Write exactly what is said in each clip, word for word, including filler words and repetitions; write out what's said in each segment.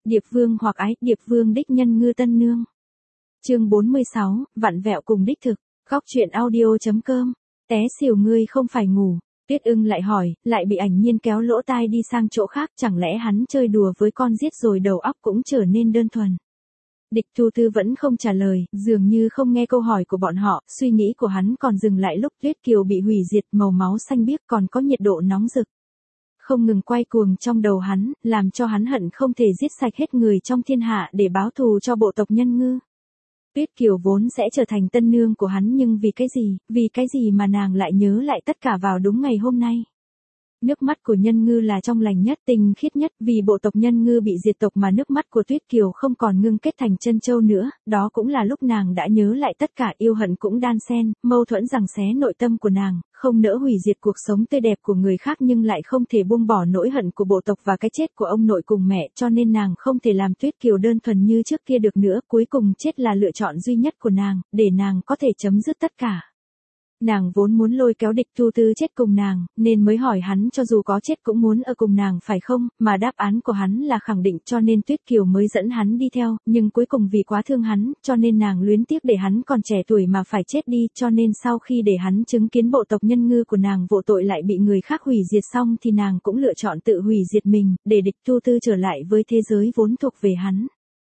Điệp Vương hoặc ái, Điệp Vương đích nhân ngư tân nương. Chương bốn mươi sáu, vặn vẹo cùng đích thực. Góc truyện audio.com. Té xỉu ngươi không phải ngủ. Tuyết Ưng lại hỏi, lại bị Ảnh Nhiên kéo lỗ tai đi sang chỗ khác, chẳng lẽ hắn chơi đùa với con giết rồi đầu óc cũng trở nên đơn thuần. Địch Tu Tư vẫn không trả lời, dường như không nghe câu hỏi của bọn họ, suy nghĩ của hắn còn dừng lại lúc Tuyết Kiều bị hủy diệt, màu máu xanh biếc còn có nhiệt độ nóng rực. Không ngừng quay cuồng trong đầu hắn, làm cho hắn hận không thể giết sạch hết người trong thiên hạ để báo thù cho bộ tộc Nhân Ngư. Tuyết Kiều vốn sẽ trở thành tân nương của hắn, nhưng vì cái gì, vì cái gì mà nàng lại nhớ lại tất cả vào đúng ngày hôm nay. Nước mắt của Nhân Ngư là trong lành nhất, tinh khiết nhất, vì bộ tộc Nhân Ngư bị diệt tộc mà nước mắt của Tuyết Kiều không còn ngưng kết thành chân châu nữa, đó cũng là lúc nàng đã nhớ lại tất cả, yêu hận cũng đan xen, mâu thuẫn giằng xé nội tâm của nàng, không nỡ hủy diệt cuộc sống tươi đẹp của người khác nhưng lại không thể buông bỏ nỗi hận của bộ tộc và cái chết của ông nội cùng mẹ, cho nên nàng không thể làm Tuyết Kiều đơn thuần như trước kia được nữa, cuối cùng chết là lựa chọn duy nhất của nàng, để nàng có thể chấm dứt tất cả. Nàng vốn muốn lôi kéo Địch Tu Tư chết cùng nàng, nên mới hỏi hắn cho dù có chết cũng muốn ở cùng nàng phải không, mà đáp án của hắn là khẳng định, cho nên Tuyết Kiều mới dẫn hắn đi theo, nhưng cuối cùng vì quá thương hắn, cho nên nàng luyến tiếc để hắn còn trẻ tuổi mà phải chết đi, cho nên sau khi để hắn chứng kiến bộ tộc Nhân Ngư của nàng vô tội lại bị người khác hủy diệt xong thì nàng cũng lựa chọn tự hủy diệt mình, để Địch Tu Tư trở lại với thế giới vốn thuộc về hắn.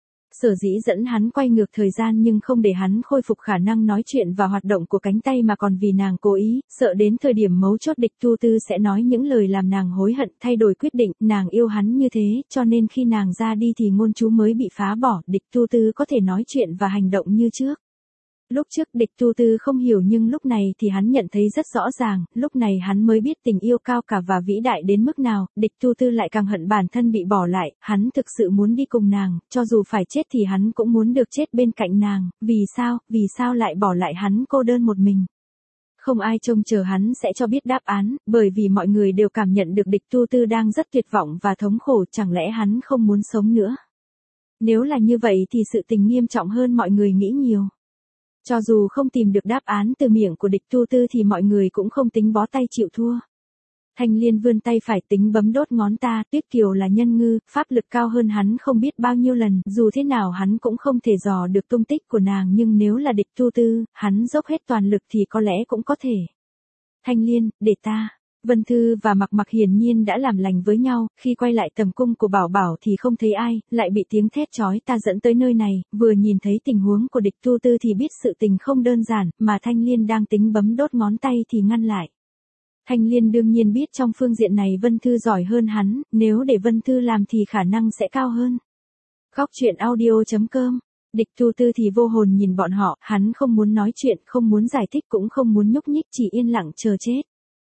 Sở dĩ dẫn hắn quay ngược thời gian nhưng không để hắn khôi phục khả năng nói chuyện và hoạt động của cánh tay mà còn vì nàng cố ý, sợ đến thời điểm mấu chốt Địch Tu Tư sẽ nói những lời làm nàng hối hận, thay đổi quyết định, nàng yêu hắn như thế, cho nên khi nàng ra đi thì ngôn chú mới bị phá bỏ, Địch Tu Tư có thể nói chuyện và hành động như trước. Lúc trước Địch Tu Tư không hiểu nhưng lúc này thì hắn nhận thấy rất rõ ràng, lúc này hắn mới biết tình yêu cao cả và vĩ đại đến mức nào, Địch Tu Tư lại càng hận bản thân bị bỏ lại, hắn thực sự muốn đi cùng nàng, cho dù phải chết thì hắn cũng muốn được chết bên cạnh nàng, vì sao, vì sao lại bỏ lại hắn cô đơn một mình. Không ai trông chờ hắn sẽ cho biết đáp án, bởi vì mọi người đều cảm nhận được Địch Tu Tư đang rất tuyệt vọng và thống khổ, chẳng lẽ hắn không muốn sống nữa. Nếu là như vậy thì sự tình nghiêm trọng hơn mọi người nghĩ nhiều. Cho dù không tìm được đáp án từ miệng của Địch Tu Tư thì mọi người cũng không tính bó tay chịu thua. Thanh Liên vươn tay phải tính bấm đốt ngón ta, Tuyết Kiều là nhân ngư, pháp lực cao hơn hắn không biết bao nhiêu lần, dù thế nào hắn cũng không thể dò được tung tích của nàng, nhưng nếu là Địch Tu Tư, hắn dốc hết toàn lực thì có lẽ cũng có thể. Thanh Liên, để ta. Vân Thư và Mặc Mặc hiển nhiên đã làm lành với nhau, khi quay lại tầm cung của Bảo Bảo thì không thấy ai, lại bị tiếng thét chói ta dẫn tới nơi này, vừa nhìn thấy tình huống của Địch Tu Tư thì biết sự tình không đơn giản, mà Thanh Liên đang tính bấm đốt ngón tay thì ngăn lại. Thanh Liên đương nhiên biết trong phương diện này Vân Thư giỏi hơn hắn, nếu để Vân Thư làm thì khả năng sẽ cao hơn. Góc truyện audio.com. Địch Tu Tư thì vô hồn nhìn bọn họ, hắn không muốn nói chuyện, không muốn giải thích cũng không muốn nhúc nhích, chỉ yên lặng chờ chết.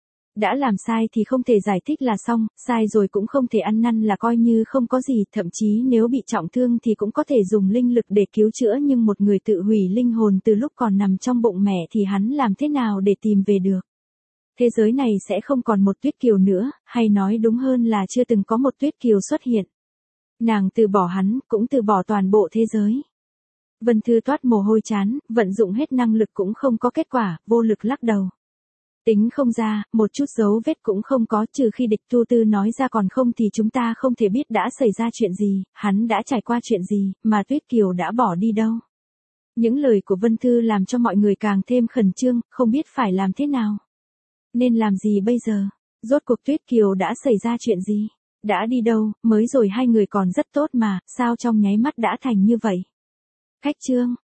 Đã làm sai thì không thể giải thích là xong, sai rồi cũng không thể ăn năn là coi như không có gì, thậm chí nếu bị trọng thương thì cũng có thể dùng linh lực để cứu chữa, nhưng một người tự hủy linh hồn từ lúc còn nằm trong bụng mẹ thì hắn làm thế nào để tìm về được. Thế giới này sẽ không còn một Tuyết Kiều nữa, hay nói đúng hơn là chưa từng có một Tuyết Kiều xuất hiện. Nàng từ bỏ hắn, cũng từ bỏ toàn bộ thế giới. Vân Thư toát mồ hôi chán, vận dụng hết năng lực cũng không có kết quả, vô lực lắc đầu. Tính không ra, một chút dấu vết cũng không có, trừ khi Địch Tu Tư nói ra, còn không thì chúng ta không thể biết đã xảy ra chuyện gì, hắn đã trải qua chuyện gì, mà Tuyết Kiều đã bỏ đi đâu. Những lời của Vân Thư làm cho mọi người càng thêm khẩn trương, không biết phải làm thế nào. Nên làm gì bây giờ? Rốt cuộc Tuyết Kiều đã xảy ra chuyện gì? Đã đi đâu? Mới rồi hai người còn rất tốt mà, sao trong nháy mắt đã thành như vậy? Khách chương